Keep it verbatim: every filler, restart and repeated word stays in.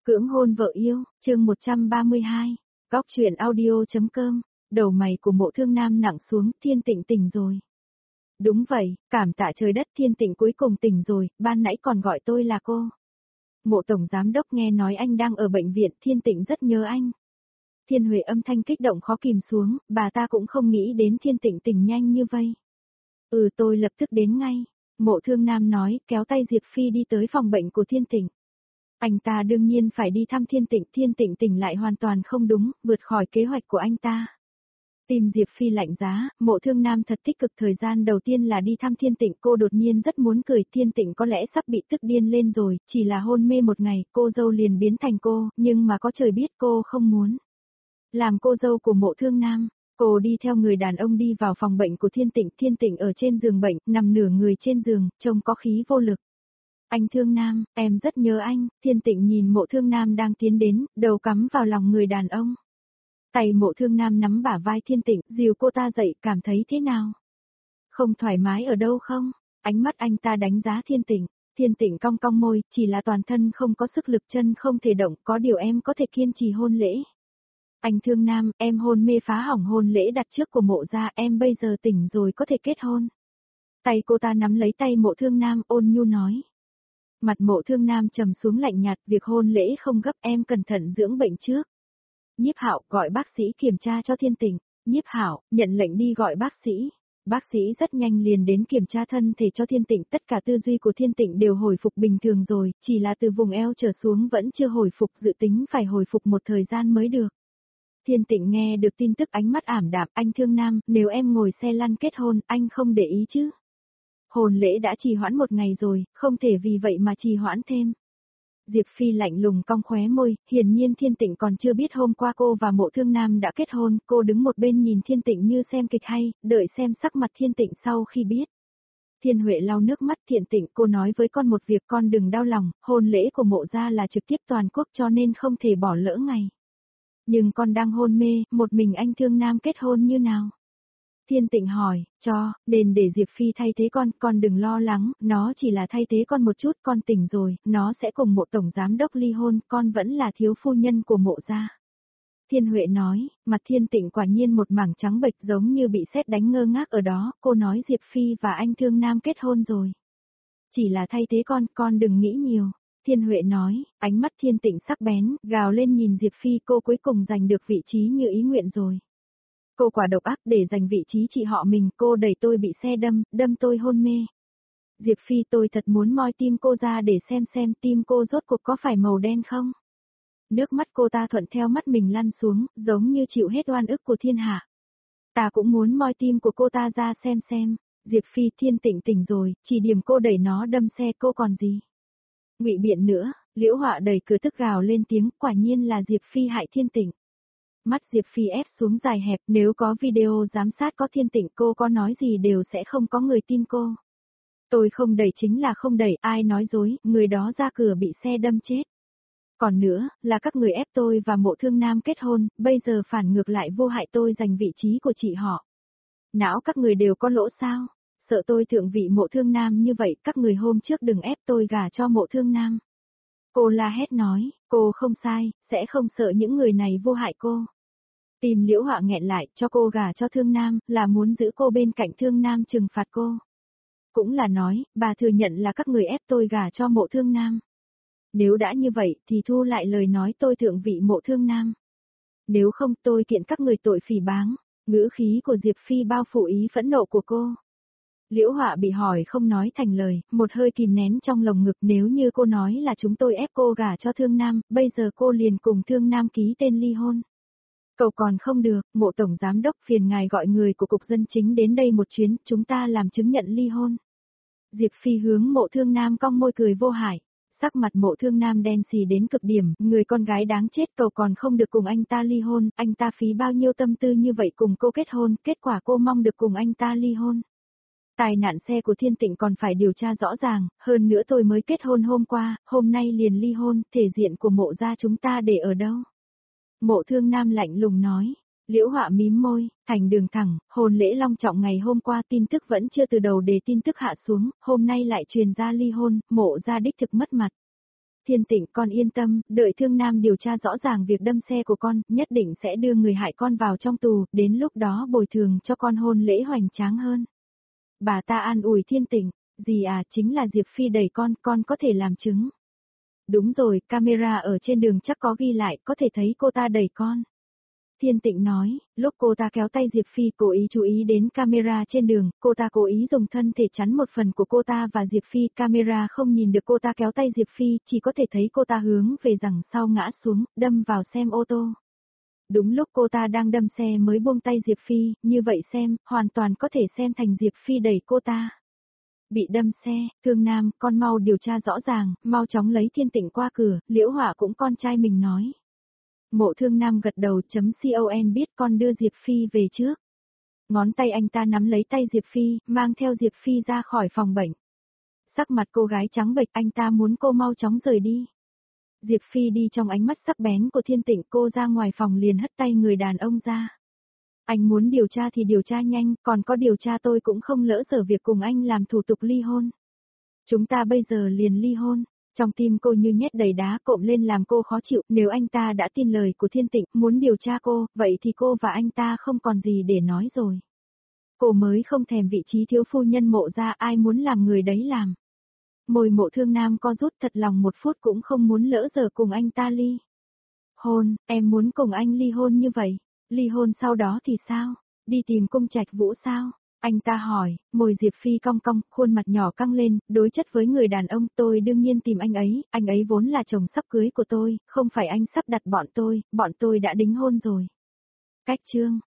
Cưỡng hôn vợ yêu, chương một trăm ba mươi hai, góc truyện audio.com, đầu mày của Mộ Thương Nam nặng xuống, Thiên Tịnh tỉnh rồi. Đúng vậy, cảm tạ trời đất, Thiên Tịnh cuối cùng tỉnh rồi, ban nãy còn gọi tôi là cô. Mộ Tổng Giám Đốc nghe nói anh đang ở bệnh viện, Thiên Tịnh rất nhớ anh. Thiên Huệ âm thanh kích động khó kìm xuống, bà ta cũng không nghĩ đến Thiên Tịnh tỉnh nhanh như vậy. Ừ, tôi lập tức đến ngay, Mộ Thương Nam nói, kéo tay Diệp Phi đi tới phòng bệnh của Thiên Tịnh. Anh ta đương nhiên phải đi thăm Thiên Tịnh, Thiên Tịnh tỉnh lại hoàn toàn không đúng, vượt khỏi kế hoạch của anh ta. Tìm Diệp Phi lạnh giá, Mộ Thương Nam thật tích cực, thời gian đầu tiên là đi thăm Thiên Tịnh, cô đột nhiên rất muốn cười, Thiên Tịnh có lẽ sắp bị tức điên lên rồi, chỉ là hôn mê một ngày, cô dâu liền biến thành cô, nhưng mà có trời biết cô không muốn làm cô dâu của Mộ Thương Nam. Cô đi theo người đàn ông đi vào phòng bệnh của Thiên Tịnh, Thiên Tịnh ở trên giường bệnh, nằm nửa người trên giường, trông có khí vô lực. Anh Thương Nam, em rất nhớ anh, Thiên Tịnh nhìn Mộ Thương Nam đang tiến đến, đầu cắm vào lòng người đàn ông. Tay Mộ Thương Nam nắm bả vai Thiên Tịnh, dìu cô ta dậy, cảm thấy thế nào? Không thoải mái ở đâu không? Ánh mắt anh ta đánh giá Thiên Tịnh, Thiên Tịnh cong cong môi, chỉ là toàn thân không có sức lực, chân không thể động, có điều em có thể kiên trì hôn lễ. Anh Thương Nam, em hôn mê phá hỏng hôn lễ đặt trước của Mộ gia, em bây giờ tỉnh rồi có thể kết hôn. Tay cô ta nắm lấy tay Mộ Thương Nam, ôn nhu nói. Mặt Mộ Thương Nam trầm xuống lạnh nhạt, việc hôn lễ không gấp, em cẩn thận dưỡng bệnh trước. Nhiếp Hạo gọi bác sĩ kiểm tra cho Thiên Tịnh. Nhiếp Hạo nhận lệnh đi gọi bác sĩ. Bác sĩ rất nhanh liền đến kiểm tra thân thể cho Thiên Tịnh, tất cả tư duy của Thiên Tịnh đều hồi phục bình thường rồi, chỉ là từ vùng eo trở xuống vẫn chưa hồi phục, dự tính phải hồi phục một thời gian mới được. Thiên Tịnh nghe được tin tức ánh mắt ảm đạm, anh Thương Nam, nếu em ngồi xe lăn kết hôn, anh không để ý chứ? Hôn lễ đã trì hoãn một ngày rồi, không thể vì vậy mà trì hoãn thêm. Diệp Phi lạnh lùng cong khóe môi, hiển nhiên Thiên Tịnh còn chưa biết hôm qua cô và Mộ Thương Nam đã kết hôn, cô đứng một bên nhìn Thiên Tịnh như xem kịch hay, đợi xem sắc mặt Thiên Tịnh sau khi biết. Thiên Huệ lau nước mắt, Thiên Tịnh, cô nói với con một việc, con đừng đau lòng, hôn lễ của Mộ gia là trực tiếp toàn quốc cho nên không thể bỏ lỡ ngày. Nhưng con đang hôn mê, một mình anh Thương Nam kết hôn như nào? Thiên Tịnh hỏi, cho, nên để Diệp Phi thay thế con, con đừng lo lắng, nó chỉ là thay thế con một chút, con tỉnh rồi, nó sẽ cùng Mộ Tổng Giám Đốc ly hôn, con vẫn là thiếu phu nhân của Mộ gia. Thiên Huệ nói, mặt Thiên Tịnh quả nhiên một mảng trắng bệch giống như bị sét đánh, ngơ ngác ở đó, cô nói Diệp Phi và anh Thương Nam kết hôn rồi. Chỉ là thay thế con, con đừng nghĩ nhiều. Thiên Huệ nói, ánh mắt Thiên Tịnh sắc bén, gào lên nhìn Diệp Phi, cô cuối cùng giành được vị trí như ý nguyện rồi. Cô quả độc ác, để giành vị trí chị họ mình, cô đẩy tôi bị xe đâm, đâm tôi hôn mê. Diệp Phi, tôi thật muốn moi tim cô ra để xem xem tim cô rốt cuộc có phải màu đen không. Nước mắt cô ta thuận theo mắt mình lăn xuống, giống như chịu hết oan ức của thiên hạ. Ta cũng muốn moi tim của cô ta ra xem xem. Diệp Phi, Thiên Tịnh tỉnh rồi, chỉ điểm cô đẩy nó đâm xe, cô còn gì. Ngụy biện nữa, Liễu Họa đẩy cửa tức gào lên tiếng, quả nhiên là Diệp Phi hại Thiên Tịnh. Mắt Diệp Phi ép xuống dài hẹp, nếu có video giám sát có Thiên Tịnh, cô có nói gì đều sẽ không có người tin cô. Tôi không đẩy chính là không đẩy, ai nói dối, người đó ra cửa bị xe đâm chết. Còn nữa, là các người ép tôi và Mộ Thương Nam kết hôn, bây giờ phản ngược lại vô hại tôi giành vị trí của chị họ. Não các người đều có lỗ sao? Sợ tôi thượng vị Mộ Thương Nam như vậy, các người hôm trước đừng ép tôi gả cho Mộ Thương Nam. Cô la hét nói, cô không sai, sẽ không sợ những người này vô hại cô. Tìm Liễu Họa nghẹn lại, cho cô gả cho Thương Nam, là muốn giữ cô bên cạnh Thương Nam trừng phạt cô. Cũng là nói, bà thừa nhận là các người ép tôi gả cho Mộ Thương Nam. Nếu đã như vậy, thì thu lại lời nói tôi thượng vị Mộ Thương Nam. Nếu không, tôi kiện các người tội phỉ báng. Ngữ khí của Diệp Phi bao phủ ý phẫn nộ của cô. Liễu Họa bị hỏi không nói thành lời, một hơi kìm nén trong lồng ngực, nếu như cô nói là chúng tôi ép cô gả cho Thương Nam, bây giờ cô liền cùng Thương Nam ký tên ly hôn. Cậu còn không được, Mộ Tổng Giám Đốc phiền ngài gọi người của Cục Dân Chính đến đây một chuyến, chúng ta làm chứng nhận ly hôn. Diệp Phi hướng Mộ Thương Nam cong môi cười vô hại, sắc mặt Mộ Thương Nam đen xì đến cực điểm, người con gái đáng chết, cậu còn không được cùng anh ta ly hôn, anh ta phí bao nhiêu tâm tư như vậy cùng cô kết hôn, kết quả cô mong được cùng anh ta ly hôn. Tai nạn xe của Thiên Tịnh còn phải điều tra rõ ràng, hơn nữa tôi mới kết hôn hôm qua, hôm nay liền ly hôn, thể diện của Mộ gia chúng ta để ở đâu? Mộ Thương Nam lạnh lùng nói. Liễu Họa mím môi, thành đường thẳng, hôn lễ long trọng ngày hôm qua tin tức vẫn chưa từ đầu để tin tức hạ xuống, hôm nay lại truyền ra ly hôn, Mộ gia đích thực mất mặt. Thiên Tịnh, con yên tâm, đợi Thương Nam điều tra rõ ràng việc đâm xe của con, nhất định sẽ đưa người hại con vào trong tù, đến lúc đó bồi thường cho con hôn lễ hoành tráng hơn. Bà ta an ủi Thiên Tịnh, gì à, chính là Diệp Phi đẩy con, con có thể làm chứng. Đúng rồi, camera ở trên đường chắc có ghi lại, có thể thấy cô ta đẩy con. Thiên Tịnh nói, lúc cô ta kéo tay Diệp Phi cố ý chú ý đến camera trên đường, cô ta cố ý dùng thân thể chắn một phần của cô ta và Diệp Phi, camera không nhìn được cô ta kéo tay Diệp Phi, chỉ có thể thấy cô ta hướng về đằng sau ngã xuống, đâm vào xem ô tô. Đúng lúc cô ta đang đâm xe mới buông tay Diệp Phi, như vậy xem, hoàn toàn có thể xem thành Diệp Phi đẩy cô ta. Bị đâm xe, Thương Nam, con mau điều tra rõ ràng, mau chóng lấy Thiên Tịnh qua cửa, Liễu Hỏa cũng con trai mình nói. Mộ Thương Nam gật đầu chấm con biết con đưa Diệp Phi về trước. Ngón tay anh ta nắm lấy tay Diệp Phi, mang theo Diệp Phi ra khỏi phòng bệnh. Sắc mặt cô gái trắng bệch, anh ta muốn cô mau chóng rời đi. Diệp Phi đi trong ánh mắt sắc bén của Thiên Tịnh, cô ra ngoài phòng liền hất tay người đàn ông ra. Anh muốn điều tra thì điều tra nhanh, còn có điều tra tôi cũng không lỡ dở việc cùng anh làm thủ tục ly hôn. Chúng ta bây giờ liền ly hôn. Trong tim cô như nhét đầy đá cộm lên làm cô khó chịu, nếu anh ta đã tin lời của Thiên Tịnh, muốn điều tra cô, vậy thì cô và anh ta không còn gì để nói rồi. Cô mới không thèm vị trí thiếu phu nhân Mộ ra, ai muốn làm người đấy làm. Môi Mộ Thương Nam co rút, thật lòng một phút cũng không muốn lỡ giờ cùng anh ta ly hôn, em muốn cùng anh ly hôn như vậy, ly hôn sau đó thì sao, đi tìm Cung Trạch Vũ sao? Anh ta hỏi, môi Diệp Phi cong cong, khuôn mặt nhỏ căng lên, đối chất với người đàn ông, tôi đương nhiên tìm anh ấy, anh ấy vốn là chồng sắp cưới của tôi, không phải anh sắp đặt bọn tôi, bọn tôi đã đính hôn rồi. Cách chương